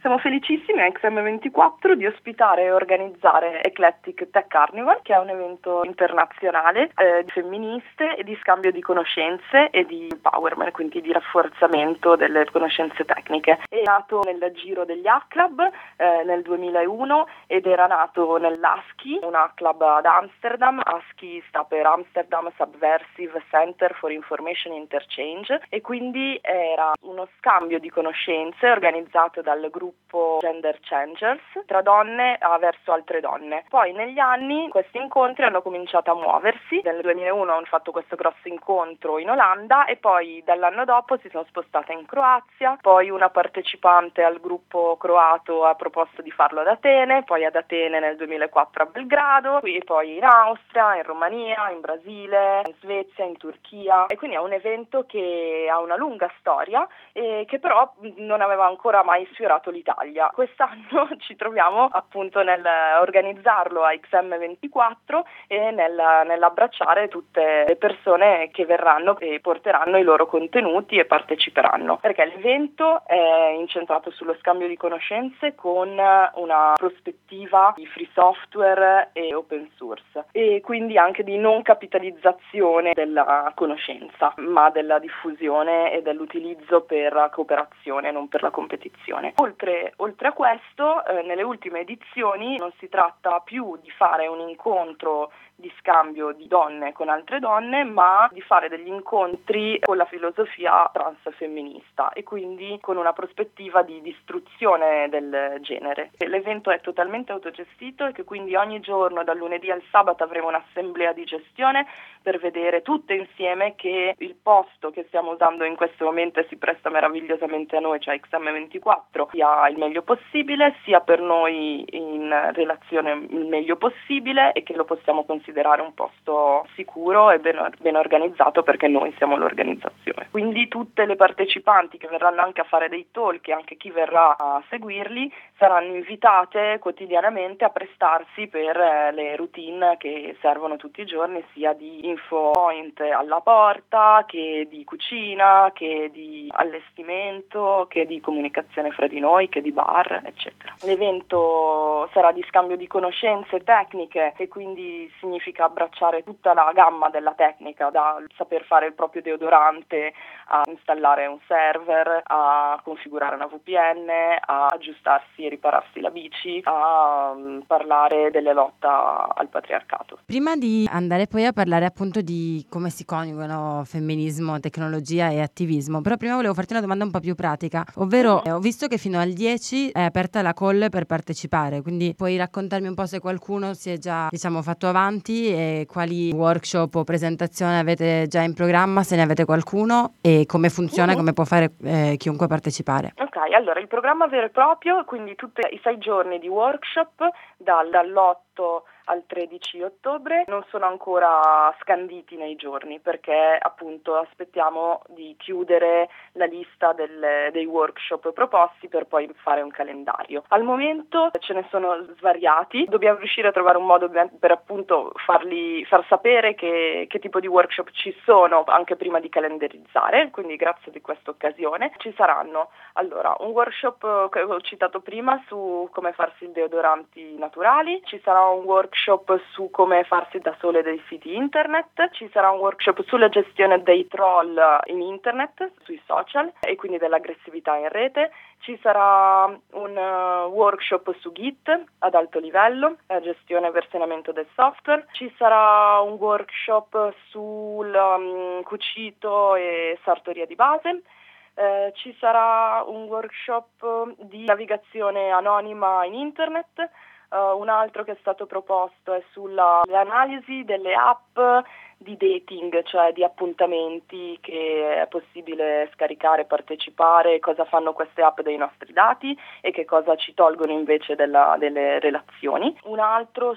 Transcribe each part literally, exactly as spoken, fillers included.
Siamo felicissimi a X M ventiquattro di ospitare e organizzare Eclectic Tech Carnival, che è un evento internazionale eh, di femministe e di scambio di conoscenze e di empowerment, quindi di rafforzamento delle conoscenze tecniche. È nato nel giro degli H-Club eh, nel duemilauno ed era nato nell'A S C I, un H-Club ad Amsterdam. A S C I sta per Amsterdam Subversive Center for Information Interchange, e quindi era uno scambio di conoscenze organizzato dal gruppo Gender Changers tra donne a verso altre donne. Poi negli anni questi incontri hanno cominciato a muoversi. Nel duemilauno hanno fatto questo grosso incontro in Olanda e poi dall'anno dopo si sono spostate in Croazia. Poi una partecipante al gruppo croato ha proposto di farlo ad Atene, poi ad Atene nel duemilaquattro a Belgrado, e poi in Austria, in Romania, in Brasile, in Svezia, in Turchia. E quindi è un evento che ha una lunga storia e che però non aveva ancora mai sfiorato l'Italia. Quest'anno ci troviamo appunto nel organizzarlo a X M ventiquattro e nel, nell'abbracciare tutte le persone che verranno e porteranno i loro contenuti e parteciperanno, perché l'evento è incentrato sullo scambio di conoscenze con una prospettiva di free software e open source, e quindi anche di non capitalizzazione della conoscenza, ma della diffusione e dell'utilizzo per la cooperazione, non per la competizione. Oltre, oltre a questo, eh, nelle ultime edizioni non si tratta più di fare un incontro di scambio di donne con altre donne, ma di fare degli incontri con la filosofia transfemminista e quindi con una prospettiva di distruzione del genere. L'evento è totalmente autogestito e che quindi ogni giorno dal lunedì al sabato avremo un'assemblea di gestione per vedere tutte insieme che il posto che stiamo usando in questo momento e si presta meravigliosamente a noi, cioè X M ventiquattro, sia il meglio possibile, sia per noi in relazione il meglio possibile e che lo possiamo considerare un posto sicuro e ben, ben organizzato, perché noi siamo l'organizzazione. Quindi tutte le partecipanti che verranno anche a fare dei talk e anche chi verrà a seguirli saranno invitate quotidianamente a prestarsi per eh, le routine che servono tutti i giorni, sia di info point alla porta, che di cucina, che di allestimento, che di comunicazione fra di noi, che di bar, eccetera. L'evento sarà di scambio di conoscenze tecniche e quindi significa abbracciare tutta la gamma della tecnica, da saper fare il proprio deodorante a installare un server, a configurare una V P N, a aggiustarsi e ripararsi la bici, a um, parlare delle lotta al patriarcato. Prima di andare poi a parlare appunto di come si coniugano femminismo, tecnologia e attivismo, però prima volevo farti una domanda un po' più pratica, ovvero eh, ho visto che fino al dieci è aperta la call per partecipare, quindi puoi raccontarmi un po' se qualcuno si è già, diciamo, fatto avanti e quali workshop o presentazioni avete già in programma, se ne avete qualcuno, e come funziona, come può fare eh, chiunque partecipare. Ok, allora il programma vero e proprio, quindi tutti i sei giorni di workshop dal, dall'otto al tredici ottobre non sono ancora scanditi nei giorni, perché appunto aspettiamo di chiudere la lista del, dei workshop proposti per poi fare un calendario. Al momento ce ne sono svariati, dobbiamo riuscire a trovare un modo per appunto farli, far sapere che, che tipo di workshop ci sono anche prima di calendarizzare, quindi grazie di questa occasione. Ci saranno allora un workshop che ho citato prima su come farsi i deodoranti naturali, ci sarà un workshop su come farsi da sole dei siti internet, ci sarà un workshop sulla gestione dei troll in internet, sui social e quindi dell'aggressività in rete, ci sarà un uh, workshop su Git ad alto livello, la gestione e versionamento del software, ci sarà un workshop sul um, cucito e sartoria di base. Eh, ci sarà un workshop di navigazione anonima in internet. Uh, un altro che è stato proposto è sull'analisi delle app di dating, cioè di appuntamenti che è possibile scaricare, partecipare, cosa fanno queste app dei nostri dati e che cosa ci tolgono invece della, delle relazioni. Un altro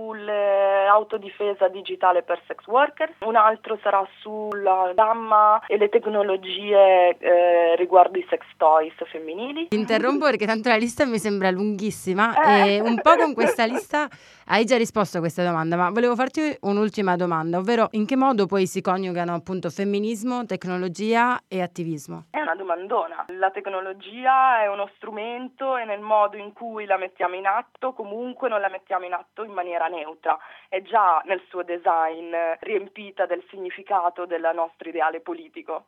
sull'autodifesa digitale per sex workers, un altro sarà sulla gamma e le tecnologie eh, riguardo i sex toys femminili. Ti interrompo perché tanto la lista mi sembra lunghissima eh. e un po' con questa lista hai già risposto a questa domanda, ma volevo farti un'ultima domanda, ovvero In che modo poi si coniugano appunto femminismo, tecnologia e attivismo? È una domandona. La tecnologia è uno strumento e nel modo in cui la mettiamo in atto comunque non la mettiamo in atto in maniera neutra. È già nel suo design riempita del significato del nostro ideale politico.